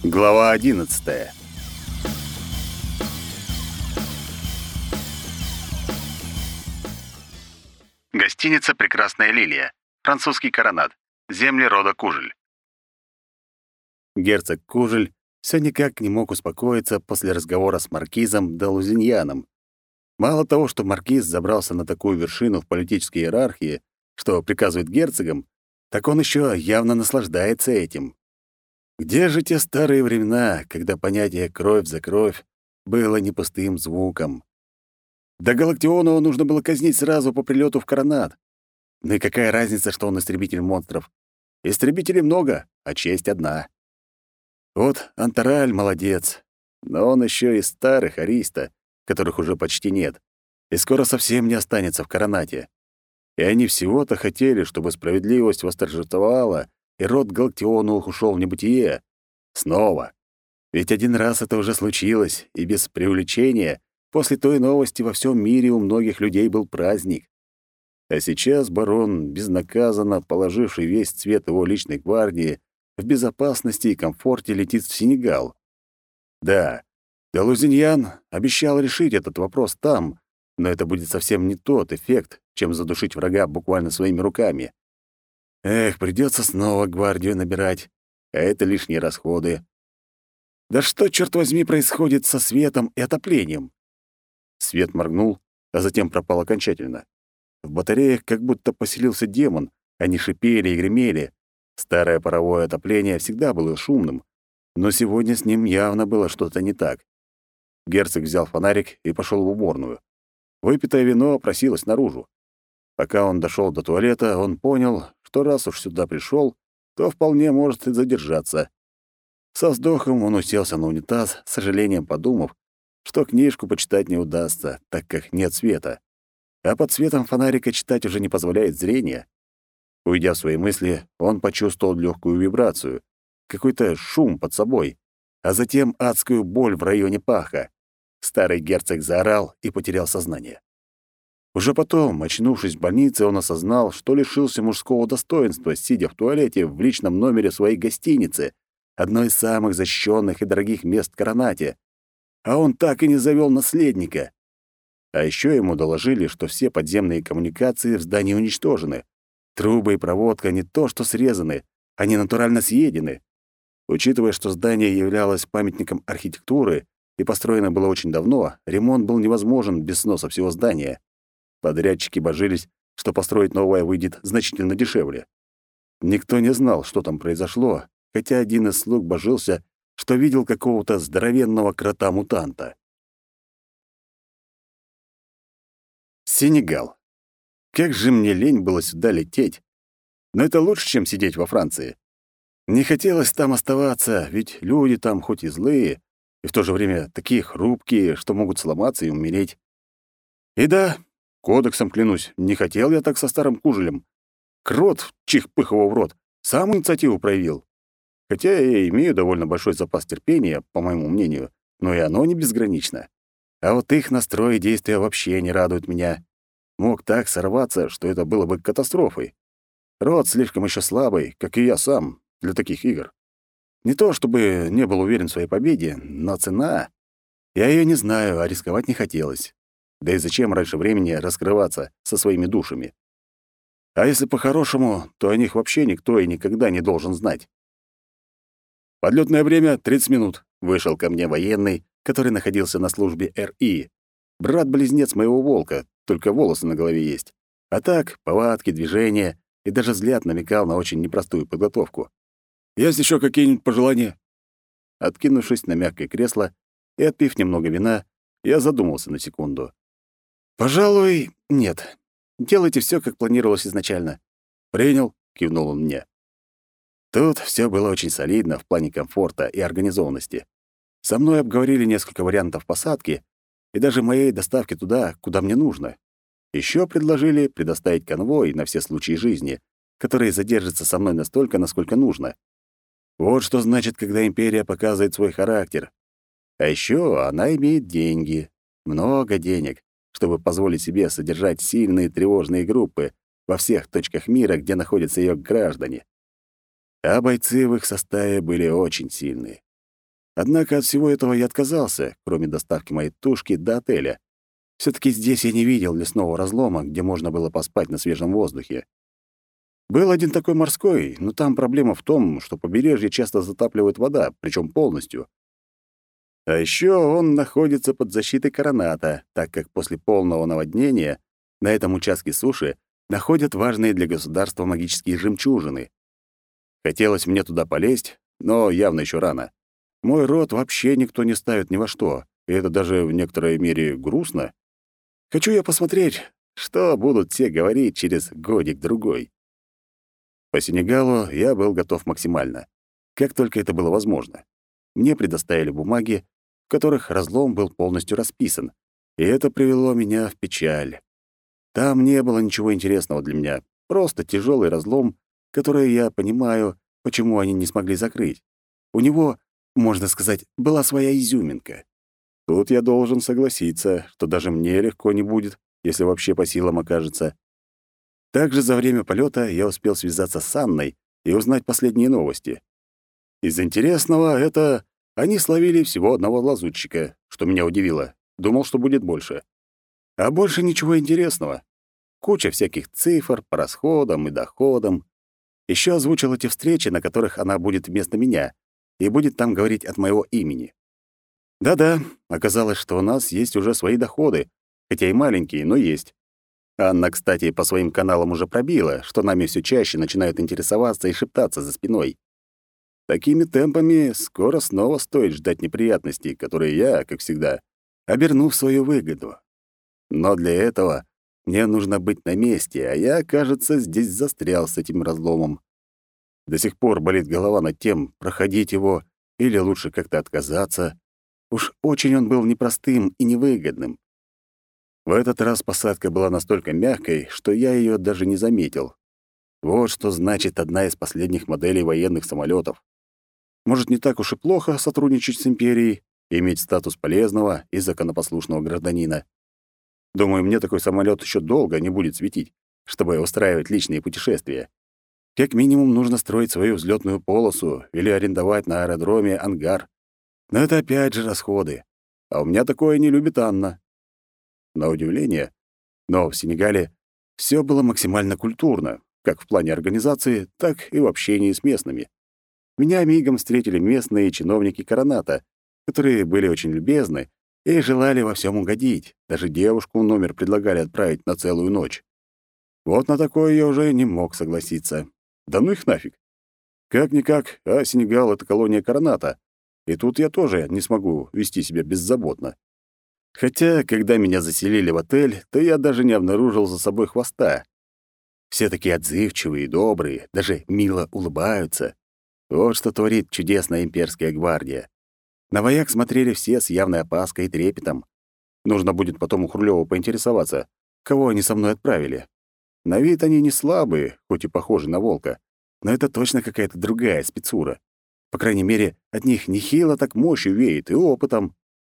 Глава 11. Гостиница «Прекрасная лилия». Французский коронад. Земли рода Кужель. Герцог Кужель все никак не мог успокоиться после разговора с маркизом де Лузиньяном. Мало того, что маркиз забрался на такую вершину в политической иерархии, что приказывает герцогам, так он еще явно наслаждается этим. Где же те старые времена, когда понятие «кровь за кровь» было не пустым звуком? Да Галактионова нужно было казнить сразу по прилету в Коронад. Ну и какая разница, что он истребитель монстров? Истребителей много, а честь одна. Вот Антараль молодец, но он еще и старых Ариста, которых уже почти нет, и скоро совсем не останется в Коронате. И они всего-то хотели, чтобы справедливость восторжествовала, и род Галактионовых ушел в небытие. Снова. Ведь один раз это уже случилось, и без преувеличения, после той новости во всем мире у многих людей был праздник. А сейчас барон, безнаказанно положивший весь цвет его личной гвардии, в безопасности и комфорте летит в Сенегал. Да, де Лузиньян обещал решить этот вопрос там, но это будет совсем не тот эффект, чем задушить врага буквально своими руками. Эх, придется снова гвардию набирать, а это лишние расходы. Да что, черт возьми, происходит со светом и отоплением? Свет моргнул, а затем пропал окончательно. В батареях как будто поселился демон, они шипели и гремели. Старое паровое отопление всегда было шумным, но сегодня с ним явно было что-то не так. Герцог взял фонарик и пошел в уборную. Выпитое вино просилось наружу. Пока он дошел до туалета, он понял, что раз уж сюда пришел, то вполне может и задержаться. Со вздохом он уселся на унитаз, с сожалением подумав, что книжку почитать не удастся, так как нет света. А под светом фонарика читать уже не позволяет зрение. Уйдя в свои мысли, он почувствовал легкую вибрацию, какой-то шум под собой, а затем адскую боль в районе паха. Старый герцог заорал и потерял сознание. Уже потом, очнувшись в больнице, он осознал, что лишился мужского достоинства, сидя в туалете в личном номере своей гостиницы, одной из самых защищенных и дорогих мест в Коронате. А он так и не завел наследника. А еще ему доложили, что все подземные коммуникации в здании уничтожены. Трубы и проводка не то что срезаны, они натурально съедены. Учитывая, что здание являлось памятником архитектуры и построено было очень давно, ремонт был невозможен без сноса всего здания. Подрядчики божились, что построить новое выйдет значительно дешевле. Никто не знал, что там произошло, хотя один из слуг божился, что видел какого-то здоровенного крота-мутанта. Сенегал. Как же мне лень было сюда лететь. Но это лучше, чем сидеть во Франции. Не хотелось там оставаться, ведь люди там хоть и злые, и в то же время такие хрупкие, что могут сломаться и умереть. И да, кодексом клянусь, не хотел я так со старым Кужелем. Крот, чих-пых его в рот, сам инициативу проявил. Хотя я имею довольно большой запас терпения, по моему мнению, но и оно не безгранично. А вот их настрой и действия вообще не радуют меня. Мог так сорваться, что это было бы катастрофой. Род слишком еще слабый, как и я сам, для таких игр. Не то чтобы не был уверен в своей победе, но цена... Я ее не знаю, а рисковать не хотелось. Да и зачем раньше времени раскрываться со своими душами? А если по-хорошему, то о них вообще никто и никогда не должен знать. Подлётное время — 30 минут. Вышел ко мне военный, который находился на службе РИ. Брат-близнец моего волка, только волосы на голове есть. А так, повадки, движения и даже взгляд намекал на очень непростую подготовку. «Есть еще какие-нибудь пожелания?» Откинувшись на мягкое кресло и отпив немного вина, я задумался на секунду. «Пожалуй, нет. Делайте все, как планировалось изначально». «Принял», — кивнул он мне. Тут все было очень солидно в плане комфорта и организованности. Со мной обговорили несколько вариантов посадки и даже моей доставки туда, куда мне нужно. Еще предложили предоставить конвой на все случаи жизни, который задержится со мной настолько, насколько нужно. Вот что значит, когда империя показывает свой характер. А еще она имеет деньги, много денег, чтобы позволить себе содержать сильные тревожные группы во всех точках мира, где находятся ее граждане. А бойцы в их составе были очень сильные. Однако от всего этого я отказался, кроме доставки моей тушки до отеля. все таки здесь я не видел лесного разлома, где можно было поспать на свежем воздухе. Был один такой морской, но там проблема в том, что побережье часто затапливает вода, причем полностью. А еще он находится под защитой Короната, так как после полного наводнения на этом участке суши находят важные для государства магические жемчужины. Хотелось мне туда полезть, но явно еще рано. Мой род вообще никто не ставит ни во что, и это даже в некоторой мере грустно. Хочу я посмотреть, что будут все говорить через годик-другой. По Сенегалу я был готов максимально, как только это было возможно. Мне предоставили бумаги, в которых разлом был полностью расписан, и это привело меня в печаль. Там не было ничего интересного для меня, просто тяжелый разлом, который я понимаю, почему они не смогли закрыть. У него, можно сказать, была своя изюминка. Тут я должен согласиться, что даже мне легко не будет, если вообще по силам окажется. Также за время полета я успел связаться с Анной и узнать последние новости. Из интересного это они словили всего одного лазутчика, что меня удивило. Думал, что будет больше. А больше ничего интересного. Куча всяких цифр по расходам и доходам. Еще озвучил эти встречи, на которых она будет вместо меня, и будет там говорить от моего имени. Да-да, оказалось, что у нас есть уже свои доходы, хотя и маленькие, но есть. Анна, кстати, по своим каналам уже пробила, что нами все чаще начинают интересоваться и шептаться за спиной. Такими темпами скоро снова стоит ждать неприятностей, которые я, как всегда, оберну в свою выгоду. Но для этого мне нужно быть на месте, а я, кажется, здесь застрял с этим разломом. До сих пор болит голова над тем, проходить его или лучше как-то отказаться. Уж очень он был непростым и невыгодным. В этот раз посадка была настолько мягкой, что я ее даже не заметил. Вот что значит одна из последних моделей военных самолетов. Может, не так уж и плохо сотрудничать с империей и иметь статус полезного и законопослушного гражданина. Думаю, мне такой самолет еще долго не будет светить, чтобы устраивать личные путешествия. Как минимум нужно строить свою взлетную полосу или арендовать на аэродроме ангар. Но это опять же расходы. А у меня такое не любит Анна. На удивление, но в Сенегале все было максимально культурно, как в плане организации, так и в общении с местными. Меня мигом встретили местные чиновники Короната, которые были очень любезны и желали во всем угодить. Даже девушку в номер предлагали отправить на целую ночь. Вот на такое я уже не мог согласиться. Да ну их нафиг. Как-никак, а Сенегал — это колония Короната, и тут я тоже не смогу вести себя беззаботно. Хотя, когда меня заселили в отель, то я даже не обнаружил за собой хвоста. Все такие отзывчивые и добрые, даже мило улыбаются. Вот что творит чудесная имперская гвардия. На вояк смотрели все с явной опаской и трепетом. Нужно будет потом у Хрулёва поинтересоваться, кого они со мной отправили. На вид они не слабые, хоть и похожи на волка, но это точно какая-то другая спецура. По крайней мере, от них нехило так мощью веет и опытом.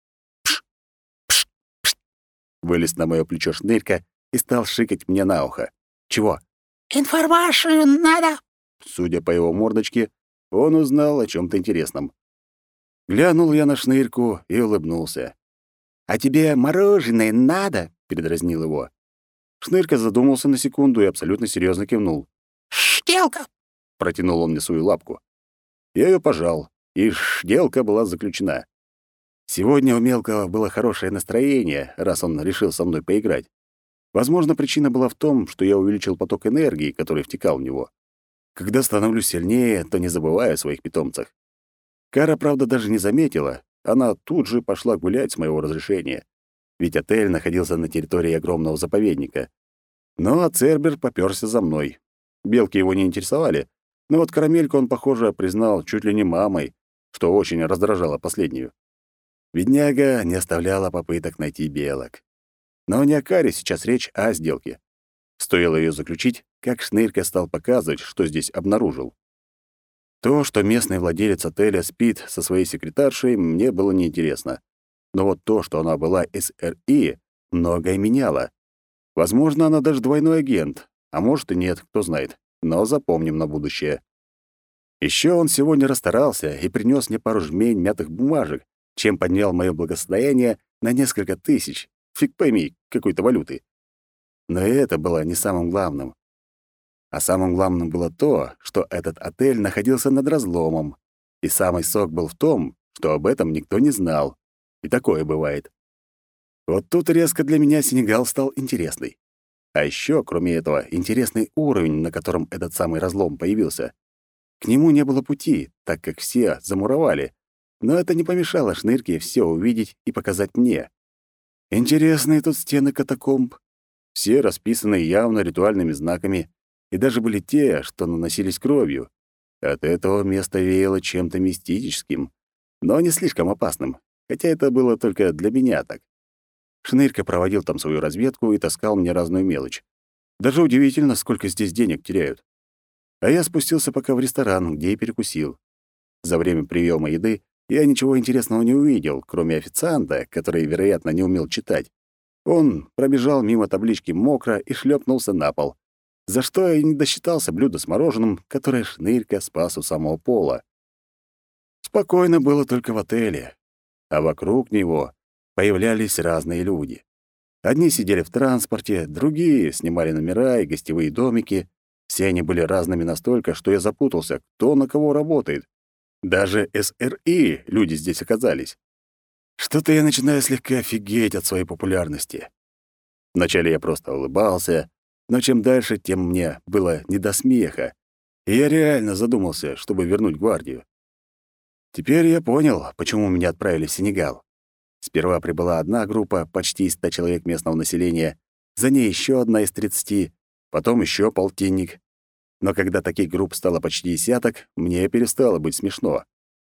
Вылез на моё плечо Шнырька и стал шикать мне на ухо. «Чего?» «Информацию надо!» Судя по его мордочке, он узнал о чём-то интересном. Глянул я на Шнырьку и улыбнулся. «А тебе мороженое надо?» — передразнил его. Шнырька задумался на секунду и абсолютно серьёзно кивнул. «Штелка!» — протянул он мне свою лапку. Я её пожал, и сделка была заключена. Сегодня у Мелкого было хорошее настроение, раз он решил со мной поиграть. Возможно, причина была в том, что я увеличил поток энергии, который втекал в него. Когда становлюсь сильнее, то не забываю о своих питомцах. Кара, правда, даже не заметила. Она тут же пошла гулять с моего разрешения. Ведь отель находился на территории огромного заповедника. Но Цербер попёрся за мной. Белки его не интересовали, но вот Карамельку он, похоже, признал чуть ли не мамой, что очень раздражало последнюю. Бедняга не оставляла попыток найти белок. Но не о каре сейчас речь, а о сделке. Стоило ее заключить, как Шнырька стал показывать, что здесь обнаружил. То, что местный владелец отеля спит со своей секретаршей, мне было неинтересно. Но вот то, что она была из РИ, многое меняло. Возможно, она даже двойной агент, а может и нет, кто знает. Но запомним на будущее. Еще он сегодня расстарался и принес мне пару жмень мятых бумажек, чем поднял мое благосостояние на несколько тысяч, фиг пойми, какой-то валюты. Но и это было не самым главным. А самым главным было то, что этот отель находился над разломом, и самый сок был в том, что об этом никто не знал. И такое бывает. Вот тут резко для меня Сенегал стал интересный. А еще, кроме этого, интересный уровень, на котором этот самый разлом появился. К нему не было пути, так как все замуровали, но это не помешало Шнырке все увидеть и показать мне. Интересные тут стены катакомб. Все расписаны явно ритуальными знаками, и даже были те, что наносились кровью. От этого место веяло чем-то мистическим, но не слишком опасным, хотя это было только для меня так. Шнырька проводил там свою разведку и таскал мне разную мелочь. Даже удивительно, сколько здесь денег теряют. А я спустился пока в ресторан, где и перекусил. За время приема еды я ничего интересного не увидел, кроме официанта, который, вероятно, не умел читать. Он пробежал мимо таблички «Мокро» и шлепнулся на пол, за что я не досчитался блюда с мороженым, которое Шнырька спас у самого пола. Спокойно было только в отеле, а вокруг него появлялись разные люди. Одни сидели в транспорте, другие снимали номера и гостевые домики. Все они были разными настолько, что я запутался, кто на кого работает. Даже СРИ люди здесь оказались. Что-то я начинаю слегка офигеть от своей популярности. Вначале я просто улыбался, но чем дальше, тем мне было не до смеха. И я реально задумался, чтобы вернуть гвардию. Теперь я понял, почему меня отправили в Сенегал. Сперва прибыла одна группа, почти 100 человек местного населения, за ней еще одна из 30, потом еще полтинник. Но когда таких групп стало почти десяток, мне перестало быть смешно.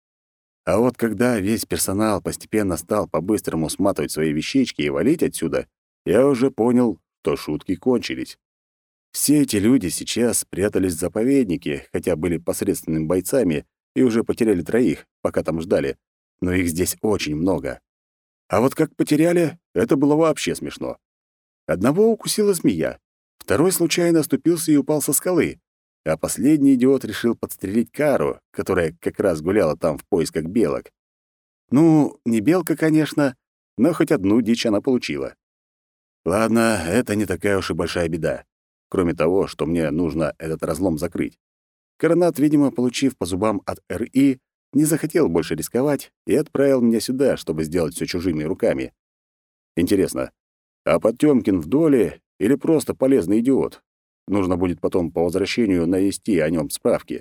А вот когда весь персонал постепенно стал по-быстрому сматывать свои вещички и валить отсюда, я уже понял, что шутки кончились. Все эти люди сейчас прятались в заповеднике, хотя были посредственными бойцами и уже потеряли 3, пока там ждали, но их здесь очень много. А вот как потеряли, это было вообще смешно. Одного укусила змея, второй случайно оступился и упал со скалы, а последний идиот решил подстрелить Кару, которая как раз гуляла там в поисках белок. Ну, не белка, конечно, но хоть одну дичь она получила. Ладно, это не такая уж и большая беда. Кроме того, что мне нужно этот разлом закрыть. Коронат, видимо, получив по зубам от РИ, не захотел больше рисковать и отправил меня сюда, чтобы сделать все чужими руками. Интересно, а Потёмкин в доле или просто полезный идиот? Нужно будет потом по возвращению навести о нем справки.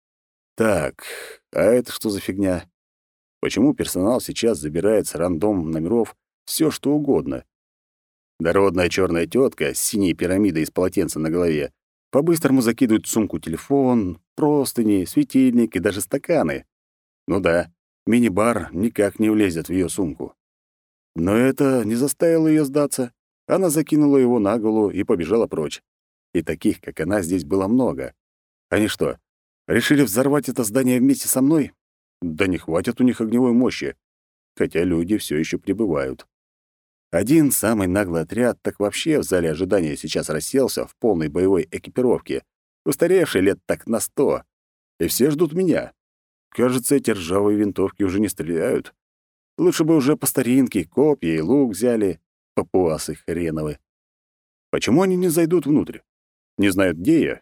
Так, а это что за фигня? Почему персонал сейчас забирает с рандом номеров все, что угодно? Дородная черная тетка с синей пирамидой из полотенца на голове по-быстрому закидывает в сумку телефон, простыни, светильник и даже стаканы. Ну да, мини-бар никак не влезет в ее сумку. Но это не заставило ее сдаться. Она закинула его на голову и побежала прочь. И таких, как она, здесь было много. Они что, решили взорвать это здание вместе со мной? Да не хватит у них огневой мощи. Хотя люди все еще прибывают. Один самый наглый отряд так вообще в зале ожидания сейчас расселся в полной боевой экипировке, устаревший лет так на 100. И все ждут меня. Кажется, эти ржавые винтовки уже не стреляют. Лучше бы уже по старинке копья и лук взяли, папуасы хреновы. Почему они не зайдут внутрь? Не знают, где я?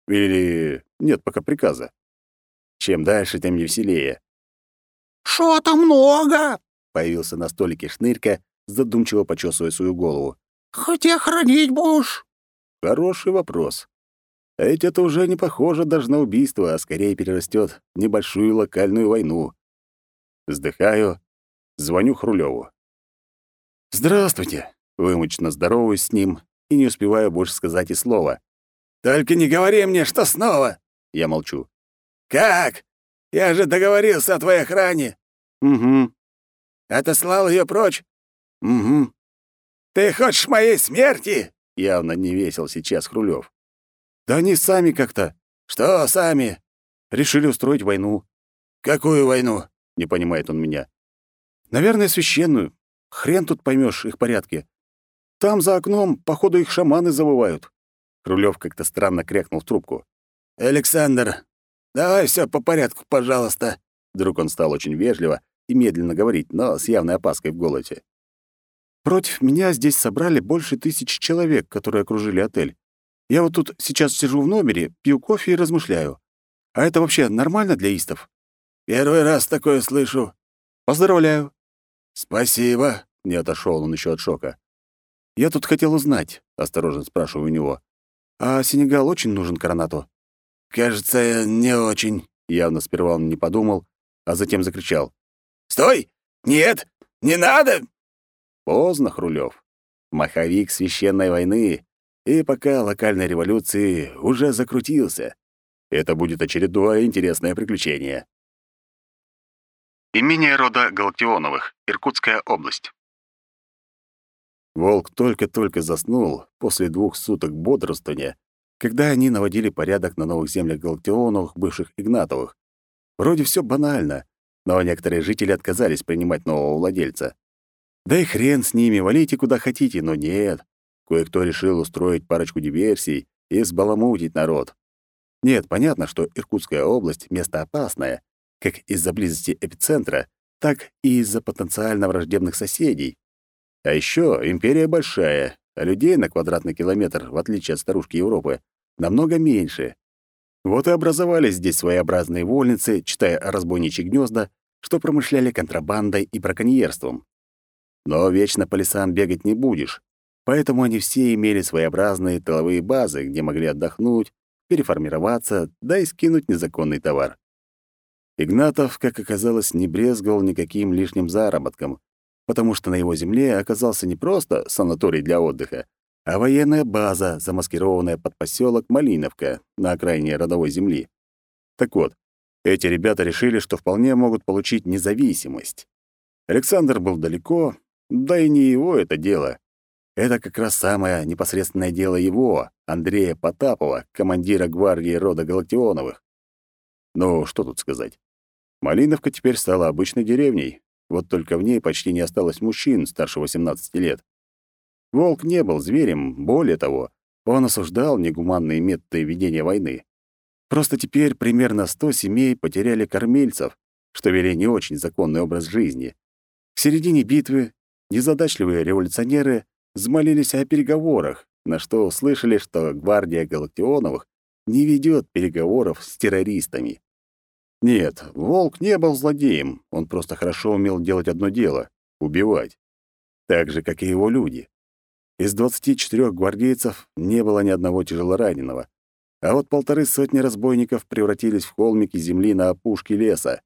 Или нет пока приказа? Чем дальше, тем веселее. Шо-то много. Появился на столике Шнырька, задумчиво почесывая свою голову. Где хранить будешь? Хороший вопрос. А ведь это уже не похоже даже на убийство, а скорее перерастет в небольшую локальную войну. Вздыхаю, звоню Хрулёву. «Здравствуйте!» — вымученно здороваюсь с ним и не успеваю больше сказать и слова. «Только не говори мне, что снова!» Я молчу. Как? Я же договорился о твоей охране. «Угу, Отослал ее прочь. угу». Ты хочешь моей смерти? Явно не весел сейчас Хрулёв. «Да они сами как-то Что сами? решили устроить войну». Какую войну? — не понимает он меня. «Наверное, священную. Хрен тут поймешь их порядки. Там за окном, походу, их шаманы завывают». Хрулёв как-то странно крякнул в трубку. Александр, давай все по порядку, пожалуйста». Вдруг он стал очень вежливо и медленно говорить, но с явной опаской в голосе. «Против меня здесь собрали больше 1000 человек, которые окружили отель. Я вот тут сейчас сижу в номере, пью кофе и размышляю. А это вообще нормально для истов?» «Первый раз такое слышу». «Поздравляю». «Спасибо», — не отошел он еще от шока. «Я тут хотел узнать», — осторожно спрашиваю у него. «А Сенегал очень нужен Коронату?» «Кажется, не очень». Явно сперва он не подумал, а затем закричал. «Стой! Нет! Не надо!» Поздно, Хрулев. Маховик священной войны, и пока локальной революции уже закрутился. Это будет очередное интересное приключение. Имение рода Галактионовых, Иркутская область. Волк только-только заснул после 2 суток бодрствования, когда они наводили порядок на новых землях Галактионовых, бывших Игнатовых. Вроде все банально, но некоторые жители отказались принимать нового владельца. Да и хрен с ними, валите куда хотите, но нет. Кое-кто решил устроить парочку диверсий и взбаламутить народ. Нет, понятно, что Иркутская область — место опасное, как из-за близости эпицентра, так и из-за потенциально враждебных соседей. А еще империя большая, а людей на квадратный километр, в отличие от старушки Европы, намного меньше. Вот и образовались здесь своеобразные вольницы, читая о разбойничьи гнезда, что промышляли контрабандой и браконьерством. Но вечно по лесам бегать не будешь, поэтому они все имели своеобразные тыловые базы, где могли отдохнуть, переформироваться, да и скинуть незаконный товар. Игнатов, как оказалось, не брезговал никаким лишним заработком, потому что на его земле оказался не просто санаторий для отдыха, а военная база, замаскированная под поселок Малиновка на окраине родовой земли. Так вот, эти ребята решили, что вполне могут получить независимость. Александр был далеко, да и не его это дело. Это как раз самое непосредственное дело его, Андрея Потапова, командира гвардии рода Галактионовых. Ну, что тут сказать. Малиновка теперь стала обычной деревней, вот только в ней почти не осталось мужчин старше 18 лет. Волк не был зверем, более того, он осуждал негуманные методы ведения войны. Просто теперь примерно 100 семей потеряли кормильцев, что вели не очень законный образ жизни. К середине битвы незадачливые революционеры взмолились о переговорах, на что услышали, что гвардия Галактионовых не ведет переговоров с террористами. Нет, Волк не был злодеем, он просто хорошо умел делать одно дело — убивать. Так же, как и его люди. Из 24 гвардейцев не было ни одного тяжелораненого, а вот 150 разбойников превратились в холмики земли на опушке леса.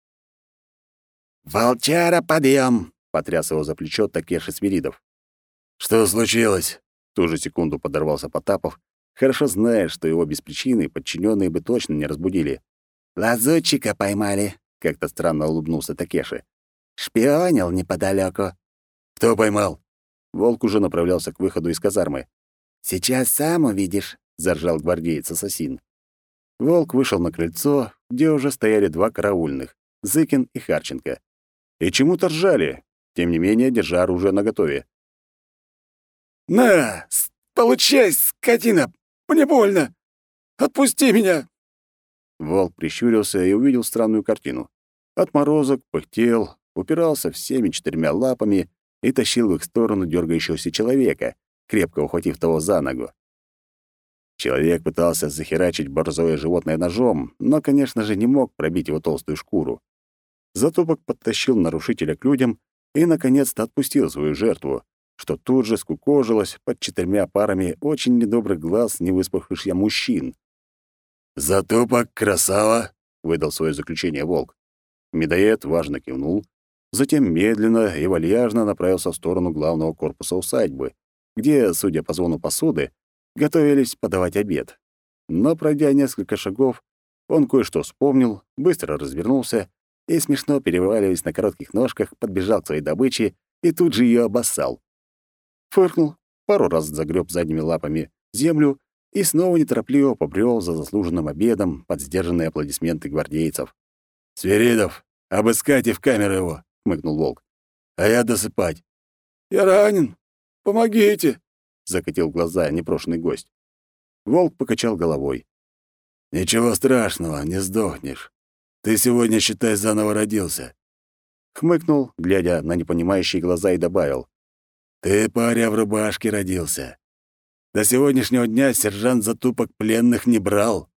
«Волчара, подъем!» — потряс его за плечо Такеши Свиридов. «Что случилось?» В ту же секунду подорвался Потапов, хорошо зная, что его без причины подчиненные бы точно не разбудили. «Лазутчика поймали», — как-то странно улыбнулся Такеши. «Шпионил неподалёку». «Кто поймал?» Волк уже направлялся к выходу из казармы. «Сейчас сам увидишь», — заржал гвардеец-ассасин. Волк вышел на крыльцо, где уже стояли 2 караульных — Зыкин и Харченко. И чему-то ржали, тем не менее, держа оружие наготове. «На, получай, скотина! Мне больно! Отпусти меня!» Волк прищурился и увидел странную картину. Отморозок пыхтел, упирался всеми 4 лапами и тащил в их сторону дергающегося человека, крепко ухватив того за ногу. Человек пытался захерачить борзое животное ножом, но, конечно же, не мог пробить его толстую шкуру. Затупок подтащил нарушителя к людям и, наконец-то, отпустил свою жертву, что тут же скукожилось под 4 парами очень недобрых глаз невыспавшихся мужчин. «Затупок, красава!» — выдал свое заключение Волк. Медоед важно кивнул, затем медленно и вальяжно направился в сторону главного корпуса усадьбы, где, судя по звону посуды, готовились подавать обед. Но, пройдя несколько шагов, он кое-что вспомнил, быстро развернулся и, смешно переваливаясь на коротких ножках, подбежал к своей добыче и тут же ее обоссал. Фыркнул, пару раз загреб задними лапами землю и снова неторопливо побрел за заслуженным обедом под сдержанные аплодисменты гвардейцев. «Свиридов, обыскайте в камеру его!» — хмыкнул Волк. «А я досыпать». «Я ранен. Помогите!» — закатил глаза непрошенный гость. Волк покачал головой. Ничего страшного, не сдохнешь. Ты сегодня, считай, заново родился. Хмыкнул, глядя на непонимающие глаза, и добавил. Ты, паря, в рубашке родился. До сегодняшнего дня сержант затупок пленных не брал.